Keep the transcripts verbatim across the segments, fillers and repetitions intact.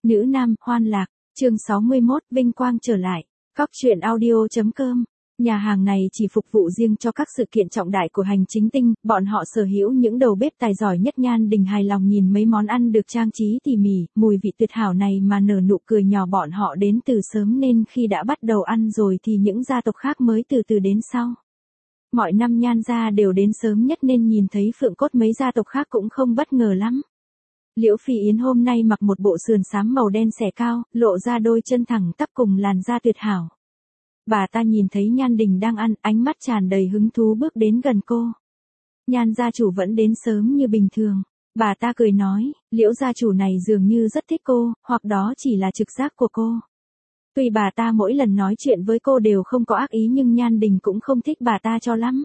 Nữ nam, hoan lạc, chương sáu mươi mốt, vinh quang trở lại. Cóc truyện audio.com. Nhà hàng này chỉ phục vụ riêng cho các sự kiện trọng đại của hành chính tinh, bọn họ sở hữu những đầu bếp tài giỏi nhất. Nhan Đình hài lòng nhìn mấy món ăn được trang trí tỉ mỉ, mùi vị tuyệt hảo này mà nở nụ cười nhỏ. Bọn họ đến từ sớm nên khi đã bắt đầu ăn rồi thì những gia tộc khác mới từ từ đến sau. Mọi năm Nhan gia đều đến sớm nhất nên nhìn thấy phượng cốt mấy gia tộc khác cũng không bất ngờ lắm. Liễu Phi Yến hôm nay mặc một bộ sườn xám màu đen xẻ cao, lộ ra đôi chân thẳng tắp cùng làn da tuyệt hảo. Bà ta nhìn thấy Nhan Đình đang ăn, ánh mắt tràn đầy hứng thú bước đến gần cô. Nhan gia chủ vẫn đến sớm như bình thường. Bà ta cười nói, Liễu gia chủ này dường như rất thích cô, hoặc đó chỉ là trực giác của cô. Tuy bà ta mỗi lần nói chuyện với cô đều không có ác ý nhưng Nhan Đình cũng không thích bà ta cho lắm.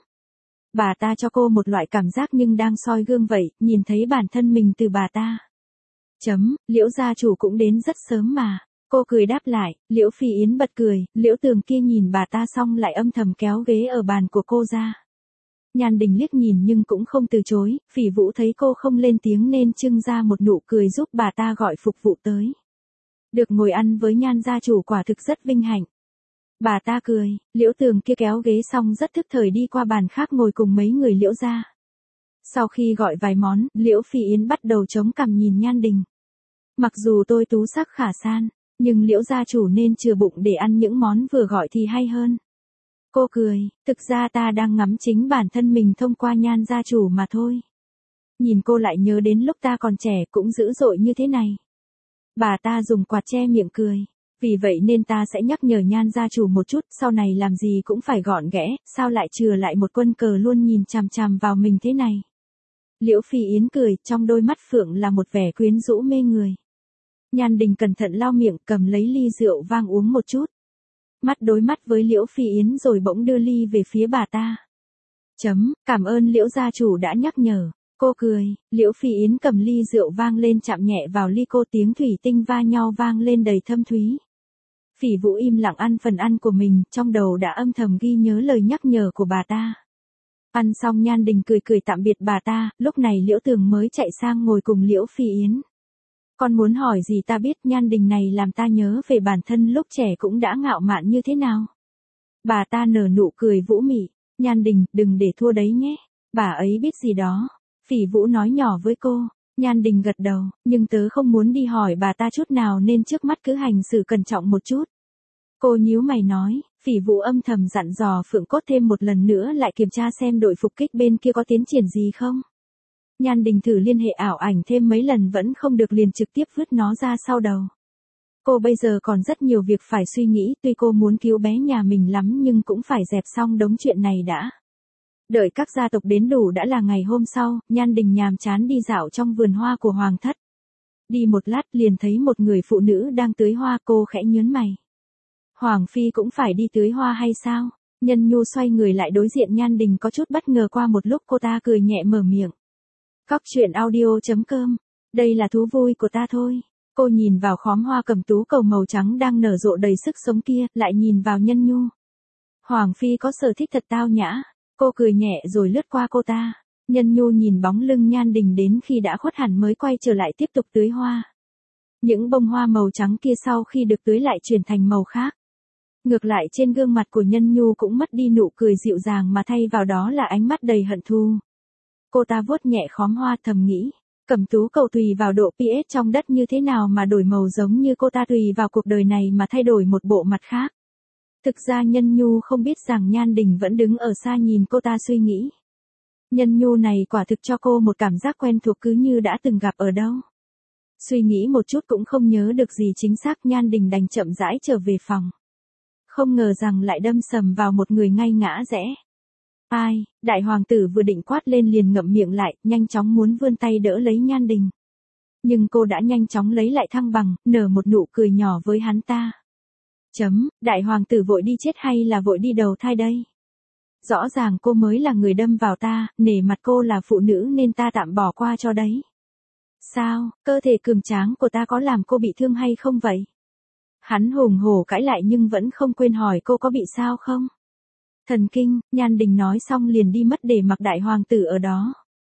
Bà ta cho cô một loại cảm giác nhưng đang soi gương vậy, nhìn thấy bản thân mình từ bà ta. Chấm, Liễu gia chủ cũng đến rất sớm mà. Cô cười đáp lại, Liễu Phi Yến bật cười, Liễu Tường kia nhìn bà ta xong lại âm thầm kéo ghế ở bàn của cô ra. Nhan Đình liếc nhìn nhưng cũng không từ chối, Phỉ Vũ thấy cô không lên tiếng nên trưng ra một nụ cười giúp bà ta gọi phục vụ tới. Được ngồi ăn với Nhan gia chủ quả thực rất vinh hạnh. Bà ta cười, Liễu Tường kia kéo ghế xong rất thức thời đi qua bàn khác ngồi cùng mấy người Liễu gia. Sau khi gọi vài món, Liễu Phi Yến bắt đầu chống cằm nhìn Nhan Đình. Mặc dù tôi tú sắc khả san, nhưng Liễu gia chủ nên chừa bụng để ăn những món vừa gọi thì hay hơn. Cô cười, thực ra ta đang ngắm chính bản thân mình thông qua Nhan gia chủ mà thôi. Nhìn cô lại nhớ đến lúc ta còn trẻ cũng dữ dội như thế này. Bà ta dùng quạt che miệng cười. Vì vậy nên ta sẽ nhắc nhở Nhan gia chủ một chút, sau này làm gì cũng phải gọn ghẽ, sao lại chừa lại một quân cờ luôn nhìn chằm chằm vào mình thế này. Liễu Phi Yến cười, trong đôi mắt phượng là một vẻ quyến rũ mê người. Nhan Đình cẩn thận lau miệng, cầm lấy ly rượu vang uống một chút. Mắt đối mắt với Liễu Phi Yến rồi bỗng đưa ly về phía bà ta. Chấm, cảm ơn Liễu gia chủ đã nhắc nhở. Cô cười, Liễu Phi Yến cầm ly rượu vang lên chạm nhẹ vào ly cô, tiếng thủy tinh va nhau vang lên đầy thâm thúy. Phỉ Vũ im lặng ăn phần ăn của mình, trong đầu đã âm thầm ghi nhớ lời nhắc nhở của bà ta. Ăn xong Nhan Đình cười cười tạm biệt bà ta, lúc này Liễu Tường mới chạy sang ngồi cùng Liễu Phi Yến. Con muốn hỏi gì ta biết, Nhan Đình này làm ta nhớ về bản thân lúc trẻ cũng đã ngạo mạn như thế nào. Bà ta nở nụ cười vũ mị, Nhan Đình, đừng để thua đấy nhé, bà ấy biết gì đó. Phỉ Vũ nói nhỏ với cô. Nhan Đình gật đầu, nhưng tớ không muốn đi hỏi bà ta chút nào nên trước mắt cứ hành xử cẩn trọng một chút. Cô nhíu mày nói, Phỉ Vũ âm thầm dặn dò Phượng Cốt thêm một lần nữa lại kiểm tra xem đội phục kích bên kia có tiến triển gì không. Nhan Đình thử liên hệ ảo ảnh thêm mấy lần vẫn không được liền trực tiếp vứt nó ra sau đầu. Cô bây giờ còn rất nhiều việc phải suy nghĩ, tuy cô muốn cứu bé nhà mình lắm nhưng cũng phải dẹp xong đống chuyện này đã. Đợi các gia tộc đến đủ đã là ngày hôm sau, Nhan Đình nhàm chán đi dạo trong vườn hoa của Hoàng thất. Đi một lát liền thấy một người phụ nữ đang tưới hoa, cô khẽ nhớn mày. Hoàng phi cũng phải đi tưới hoa hay sao? Nhân Nhu xoay người lại đối diện Nhan Đình có chút bất ngờ, qua một lúc cô ta cười nhẹ mở miệng. Cóc truyện audio.com, đây là thú vui của ta thôi. Cô nhìn vào khóm hoa cẩm tú cầu màu trắng đang nở rộ đầy sức sống kia, lại nhìn vào Nhân Nhu. Hoàng phi có sở thích thật tao nhã. Cô cười nhẹ rồi lướt qua cô ta. Nhân Nhu nhìn bóng lưng Nhan Đình đến khi đã khuất hẳn mới quay trở lại tiếp tục tưới hoa. Những bông hoa màu trắng kia sau khi được tưới lại chuyển thành màu khác. Ngược lại trên gương mặt của Nhân Nhu cũng mất đi nụ cười dịu dàng mà thay vào đó là ánh mắt đầy hận thù. Cô ta vuốt nhẹ khóm hoa thầm nghĩ, cẩm tú cầu tùy vào độ pH trong đất như thế nào mà đổi màu giống như cô ta tùy vào cuộc đời này mà thay đổi một bộ mặt khác. Thực ra Nhân Nhu không biết rằng Nhan Đình vẫn đứng ở xa nhìn cô ta suy nghĩ. Nhân Nhu này quả thực cho cô một cảm giác quen thuộc cứ như đã từng gặp ở đâu. Suy nghĩ một chút cũng không nhớ được gì chính xác, Nhan Đình đành chậm rãi trở về phòng. Không ngờ rằng lại đâm sầm vào một người ngay ngã rẽ. Ai, đại hoàng tử vừa định quát lên liền ngậm miệng lại, nhanh chóng muốn vươn tay đỡ lấy Nhan Đình. Nhưng cô đã nhanh chóng lấy lại thăng bằng, nở một nụ cười nhỏ với hắn ta. Chấm, đại hoàng tử vội đi chết hay là vội đi đầu thai đây? Rõ ràng cô mới là người đâm vào ta, nể mặt cô là phụ nữ nên ta tạm bỏ qua cho đấy. Sao, cơ thể cường tráng của ta có làm cô bị thương hay không vậy? Hắn hùng hổ cãi lại nhưng vẫn không quên hỏi cô có bị sao không? Thần kinh, Nhan Đình nói xong liền đi mất để mặc đại hoàng tử ở đó.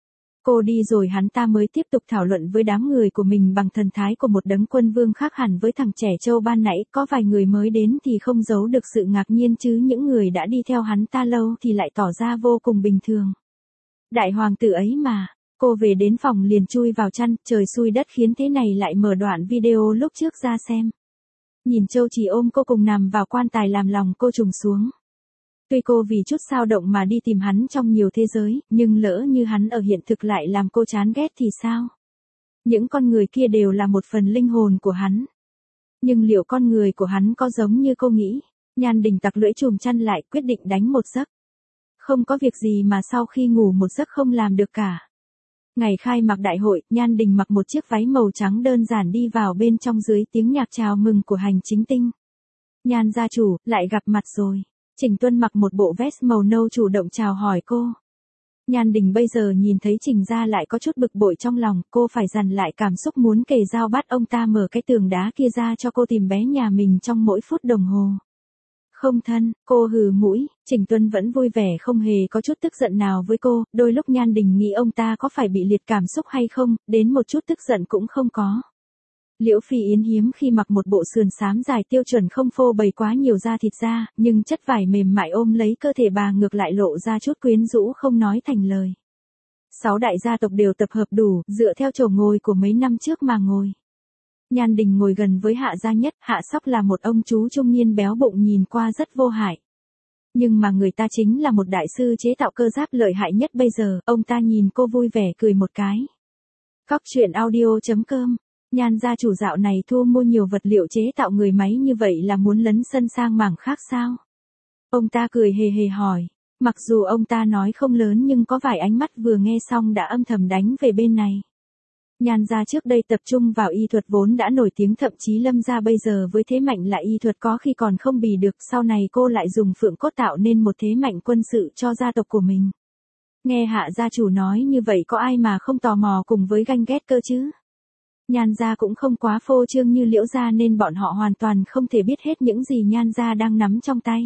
Cô đi rồi hắn ta mới tiếp tục thảo luận với đám người của mình bằng thần thái của một đấng quân vương khác hẳn với thằng trẻ trâu ban nãy, có vài người mới đến thì không giấu được sự ngạc nhiên chứ những người đã đi theo hắn ta lâu thì lại tỏ ra vô cùng bình thường. Đại hoàng tử ấy mà, cô về đến phòng liền chui vào chăn, trời xui đất khiến thế này lại mở đoạn video lúc trước ra xem. Nhìn Châu Chỉ ôm cô cùng nằm vào quan tài làm lòng cô trùng xuống. Tuy cô vì chút xao động mà đi tìm hắn trong nhiều thế giới, nhưng lỡ như hắn ở hiện thực lại làm cô chán ghét thì sao? Những con người kia đều là một phần linh hồn của hắn. Nhưng liệu con người của hắn có giống như cô nghĩ? Nhan Đình tặc lưỡi chùm chăn lại, quyết định đánh một giấc. Không có việc gì mà sau khi ngủ một giấc không làm được cả. Ngày khai mạc đại hội, Nhan Đình mặc một chiếc váy màu trắng đơn giản đi vào bên trong dưới tiếng nhạc chào mừng của hành chính tinh. Nhan gia chủ, lại gặp mặt rồi. Trình Tuân mặc một bộ vest màu nâu chủ động chào hỏi cô. Nhan Đình bây giờ nhìn thấy Trình gia lại có chút bực bội trong lòng, cô phải dằn lại cảm xúc muốn kề dao bắt ông ta mở cái tường đá kia ra cho cô tìm bé nhà mình trong mỗi phút đồng hồ. Không thân, cô hừ mũi, Trình Tuân vẫn vui vẻ không hề có chút tức giận nào với cô, đôi lúc Nhan Đình nghĩ ông ta có phải bị liệt cảm xúc hay không, đến một chút tức giận cũng không có. Liễu Phi Yến hiếm khi mặc một bộ sườn xám dài tiêu chuẩn không phô bày quá nhiều da thịt ra, nhưng chất vải mềm mại ôm lấy cơ thể bà ngược lại lộ ra chút quyến rũ không nói thành lời. Sáu đại gia tộc đều tập hợp đủ, dựa theo chỗ ngồi của mấy năm trước mà ngồi. Nhan Đình ngồi gần với Hạ Gia Nhất, Hạ Sóc là một ông chú trung niên béo bụng nhìn qua rất vô hại. Nhưng mà người ta chính là một đại sư chế tạo cơ giáp lợi hại nhất bây giờ, ông ta nhìn cô vui vẻ cười một cái. Cóc truyện audio chấm com. Nhan gia chủ dạo này thu mua nhiều vật liệu chế tạo người máy như vậy là muốn lấn sân sang mảng khác sao? Ông ta cười hề hề hỏi. Mặc dù ông ta nói không lớn nhưng có vài ánh mắt vừa nghe xong đã âm thầm đánh về bên này. Nhan gia trước đây tập trung vào y thuật vốn đã nổi tiếng, thậm chí Lâm gia bây giờ với thế mạnh là y thuật có khi còn không bì được, sau này cô lại dùng phượng cốt tạo nên một thế mạnh quân sự cho gia tộc của mình. Nghe Hạ gia chủ nói như vậy có ai mà không tò mò cùng với ganh ghét cơ chứ? Nhan gia cũng không quá phô trương như Liễu gia nên bọn họ hoàn toàn không thể biết hết những gì Nhan gia đang nắm trong tay.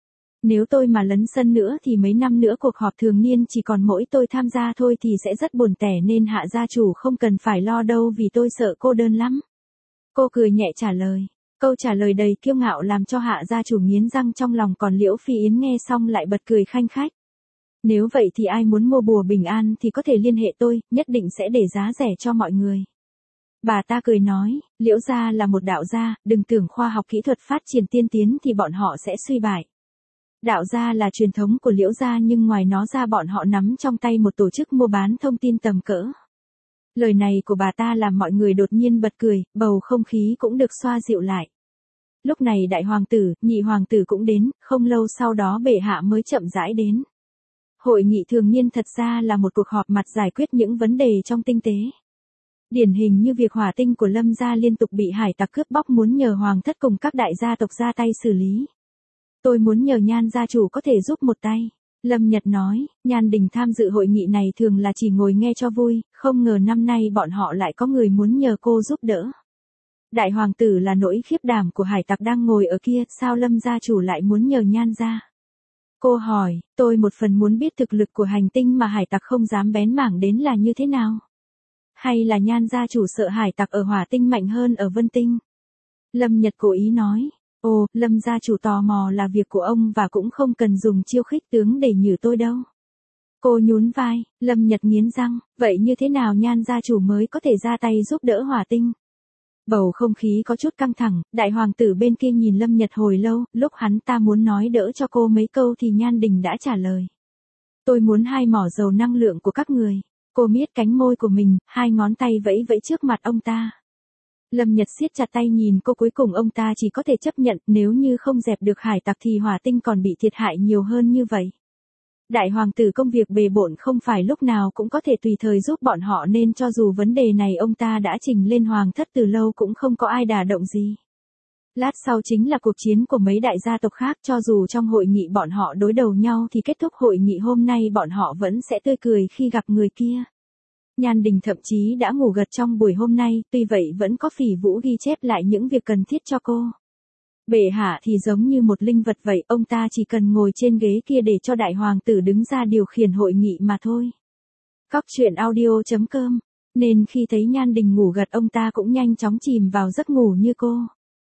Nếu tôi mà lấn sân nữa thì mấy năm nữa cuộc họp thường niên chỉ còn mỗi tôi tham gia thôi thì sẽ rất buồn tẻ, nên Hạ gia chủ không cần phải lo đâu vì tôi sợ cô đơn lắm. Cô cười nhẹ trả lời. Câu trả lời đầy kiêu ngạo làm cho Hạ gia chủ nghiến răng trong lòng, còn Liễu Phi Yến nghe xong lại bật cười khanh khách. Nếu vậy thì ai muốn mua bùa bình an thì có thể liên hệ tôi, nhất định sẽ để giá rẻ cho mọi người. Bà ta cười nói, Liễu gia là một đạo gia, đừng tưởng khoa học kỹ thuật phát triển tiên tiến thì bọn họ sẽ suy bại. Đạo gia là truyền thống của Liễu gia nhưng ngoài nó ra bọn họ nắm trong tay một tổ chức mua bán thông tin tầm cỡ. Lời này của bà ta làm mọi người đột nhiên bật cười, bầu không khí cũng được xoa dịu lại. Lúc này đại hoàng tử, nhị hoàng tử cũng đến, không lâu sau đó bệ hạ mới chậm rãi đến. Hội nghị thường niên thật ra là một cuộc họp mặt giải quyết những vấn đề trong tinh tế. Điển hình như việc hỏa tinh của Lâm gia liên tục bị hải tặc cướp bóc muốn nhờ hoàng thất cùng các đại gia tộc ra tay xử lý. Tôi muốn nhờ Nhan gia chủ có thể giúp một tay. Lâm Nhật nói, Nhan Đình tham dự hội nghị này thường là chỉ ngồi nghe cho vui, không ngờ năm nay bọn họ lại có người muốn nhờ cô giúp đỡ. Đại hoàng tử là nỗi khiếp đảm của hải tặc đang ngồi ở kia, sao Lâm gia chủ lại muốn nhờ Nhan gia? Cô hỏi, tôi một phần muốn biết thực lực của hành tinh mà hải tặc không dám bén mảng đến là như thế nào? Hay là Nhan gia chủ sợ hải tặc ở hỏa tinh mạnh hơn ở vân tinh? Lâm Nhật cố ý nói. Ồ, Lâm gia chủ tò mò là việc của ông và cũng không cần dùng chiêu khích tướng để nhử tôi đâu. Cô nhún vai, Lâm Nhật nghiến răng, vậy như thế nào Nhan gia chủ mới có thể ra tay giúp đỡ hỏa tinh? Bầu không khí có chút căng thẳng, đại hoàng tử bên kia nhìn Lâm Nhật hồi lâu, lúc hắn ta muốn nói đỡ cho cô mấy câu thì Nhan Đình đã trả lời. Tôi muốn hai mỏ dầu năng lượng của các người. Cô miết cánh môi của mình, hai ngón tay vẫy vẫy trước mặt ông ta. Lâm Nhật siết chặt tay nhìn cô, cuối cùng ông ta chỉ có thể chấp nhận, nếu như không dẹp được hải tặc thì hỏa tinh còn bị thiệt hại nhiều hơn như vậy. Đại hoàng tử công việc bề bộn không phải lúc nào cũng có thể tùy thời giúp bọn họ nên cho dù vấn đề này ông ta đã trình lên hoàng thất từ lâu cũng không có ai đả động gì. Lát sau chính là cuộc chiến của mấy đại gia tộc khác, cho dù trong hội nghị bọn họ đối đầu nhau thì kết thúc hội nghị hôm nay bọn họ vẫn sẽ tươi cười khi gặp người kia. Nhan Đình thậm chí đã ngủ gật trong buổi hôm nay, tuy vậy vẫn có Phỉ Vũ ghi chép lại những việc cần thiết cho cô. Bệ hạ thì giống như một linh vật vậy, ông ta chỉ cần ngồi trên ghế kia để cho đại hoàng tử đứng ra điều khiển hội nghị mà thôi. Cóc truyện audio chấm com. Nên khi thấy Nhan Đình ngủ gật ông ta cũng nhanh chóng chìm vào giấc ngủ như cô.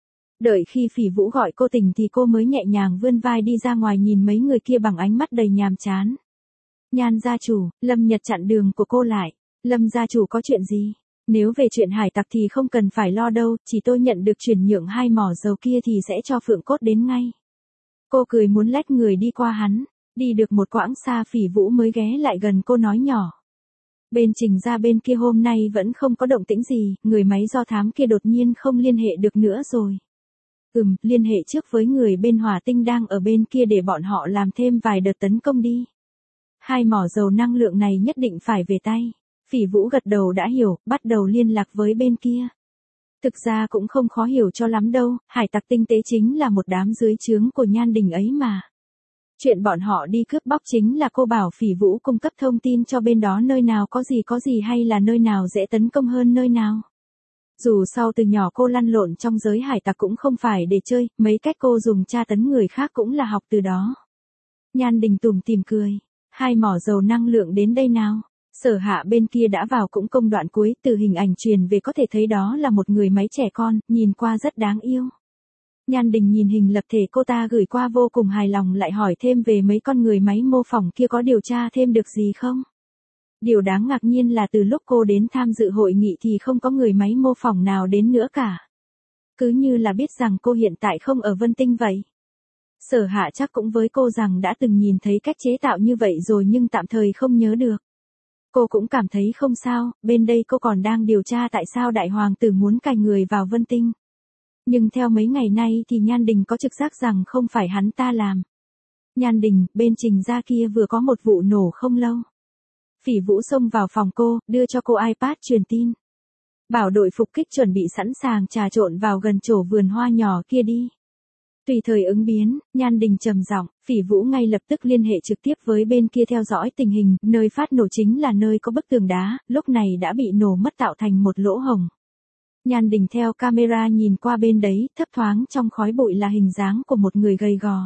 Đợi khi Phỉ Vũ gọi cô tỉnh thì cô mới nhẹ nhàng vươn vai đi ra ngoài nhìn mấy người kia bằng ánh mắt đầy nhàm chán. Nhan gia chủ, Lâm Nhật chặn đường của cô lại. Lâm gia chủ có chuyện gì? Nếu về chuyện hải tặc thì không cần phải lo đâu, chỉ tôi nhận được chuyển nhượng hai mỏ dầu kia thì sẽ cho Phượng Cốt đến ngay. Cô cười muốn lách người đi qua hắn. Đi được một quãng xa Phỉ Vũ mới ghé lại gần cô nói nhỏ. Bên Trình ra bên kia hôm nay vẫn không có động tĩnh gì, người máy do thám kia đột nhiên không liên hệ được nữa rồi. Ừm, liên hệ trước với người bên Hỏa Tinh đang ở bên kia để bọn họ làm thêm vài đợt tấn công đi. Hai mỏ dầu năng lượng này nhất định phải về tay. Phỉ Vũ gật đầu đã hiểu, bắt đầu liên lạc với bên kia. Thực ra cũng không khó hiểu cho lắm đâu, hải tặc tinh tế chính là một đám dưới trướng của Nhan Đình ấy mà. Chuyện bọn họ đi cướp bóc chính là cô bảo Phỉ Vũ cung cấp thông tin cho bên đó nơi nào có gì có gì hay là nơi nào dễ tấn công hơn nơi nào. Dù sau từ nhỏ cô lăn lộn trong giới hải tặc cũng không phải để chơi, mấy cách cô dùng tra tấn người khác cũng là học từ đó. Nhan Đình tủm tỉm cười, hai mỏ dầu năng lượng đến đây nào. Sở Hạ bên kia đã vào cũng công đoạn cuối, từ hình ảnh truyền về có thể thấy đó là một người máy trẻ con, nhìn qua rất đáng yêu. Nhan Đình nhìn hình lập thể cô ta gửi qua vô cùng hài lòng lại hỏi thêm về mấy con người máy mô phỏng kia có điều tra thêm được gì không? Điều đáng ngạc nhiên là từ lúc cô đến tham dự hội nghị thì không có người máy mô phỏng nào đến nữa cả. Cứ như là biết rằng cô hiện tại không ở Vân Tinh vậy. Sở Hạ chắc cũng với cô rằng đã từng nhìn thấy cách chế tạo như vậy rồi nhưng tạm thời không nhớ được. Cô cũng cảm thấy không sao, bên đây cô còn đang điều tra tại sao đại hoàng tử muốn cài người vào Vân Tinh. Nhưng theo mấy ngày nay thì Nhan Đình có trực giác rằng không phải hắn ta làm. Nhan Đình, bên Trình ra kia vừa có một vụ nổ không lâu. Phỉ Vũ xông vào phòng cô, đưa cho cô iPad truyền tin. Bảo đội phục kích chuẩn bị sẵn sàng trà trộn vào gần chỗ vườn hoa nhỏ kia đi. Tùy thời ứng biến, Nhan Đình trầm giọng, Phỉ Vũ ngay lập tức liên hệ trực tiếp với bên kia theo dõi tình hình, nơi phát nổ chính là nơi có bức tường đá, lúc này đã bị nổ mất tạo thành một lỗ hổng. Nhan Đình theo camera nhìn qua bên đấy, thấp thoáng trong khói bụi là hình dáng của một người gầy gò.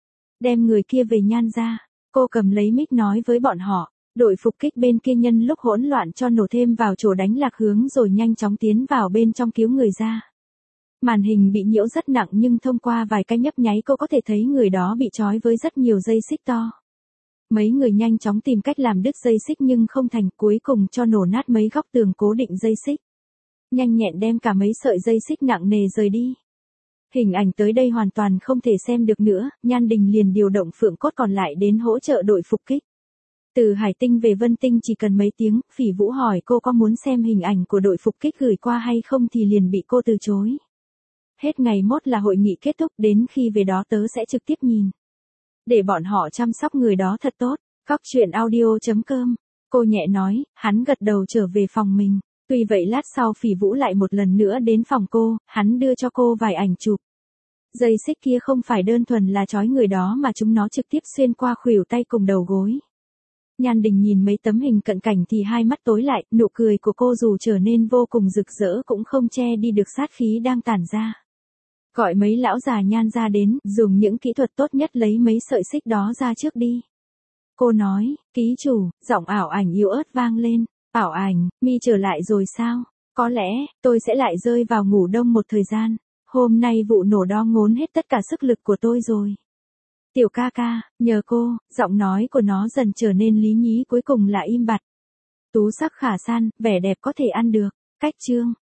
Đem người kia về Nhan ra, cô cầm lấy mic nói với bọn họ, đội phục kích bên kia nhân lúc hỗn loạn cho nổ thêm vào chỗ đánh lạc hướng rồi nhanh chóng tiến vào bên trong cứu người ra. Màn hình bị nhiễu rất nặng nhưng thông qua vài cái nhấp nháy cô có thể thấy người đó bị trói với rất nhiều dây xích to. Mấy người nhanh chóng tìm cách làm đứt dây xích nhưng không thành, cuối cùng cho nổ nát mấy góc tường cố định dây xích. Nhanh nhẹn đem cả mấy sợi dây xích nặng nề rời đi. Hình ảnh tới đây hoàn toàn không thể xem được nữa, Nhan Đình liền điều động Phượng Cốt còn lại đến hỗ trợ đội phục kích. Từ Hải Tinh về Vân Tinh chỉ cần mấy tiếng, Phỉ Vũ hỏi cô có muốn xem hình ảnh của đội phục kích gửi qua hay không thì liền bị cô từ chối. Hết ngày mốt là hội nghị kết thúc, đến khi về đó tớ sẽ trực tiếp nhìn. Để bọn họ chăm sóc người đó thật tốt. Cóc truyện audio chấm com. Cô nhẹ nói, hắn gật đầu trở về phòng mình. Tuy vậy lát sau Phỉ Vũ lại một lần nữa đến phòng cô, hắn đưa cho cô vài ảnh chụp. Dây xích kia không phải đơn thuần là trói người đó mà chúng nó trực tiếp xuyên qua khuỷu tay cùng đầu gối. Nhan Đình nhìn mấy tấm hình cận cảnh thì hai mắt tối lại, nụ cười của cô dù trở nên vô cùng rực rỡ cũng không che đi được sát khí đang tản ra. Gọi mấy lão già Nhan ra đến, dùng những kỹ thuật tốt nhất lấy mấy sợi xích đó ra trước đi. Cô nói, ký chủ, giọng ảo ảnh yếu ớt vang lên. Ảo ảnh, mi trở lại rồi sao? Có lẽ, tôi sẽ lại rơi vào ngủ đông một thời gian. Hôm nay vụ nổ đó ngốn hết tất cả sức lực của tôi rồi. Tiểu ca ca, nhờ cô, giọng nói của nó dần trở nên lý nhí cuối cùng là im bặt. Tú sắc khả san, vẻ đẹp có thể ăn được. Cách chương.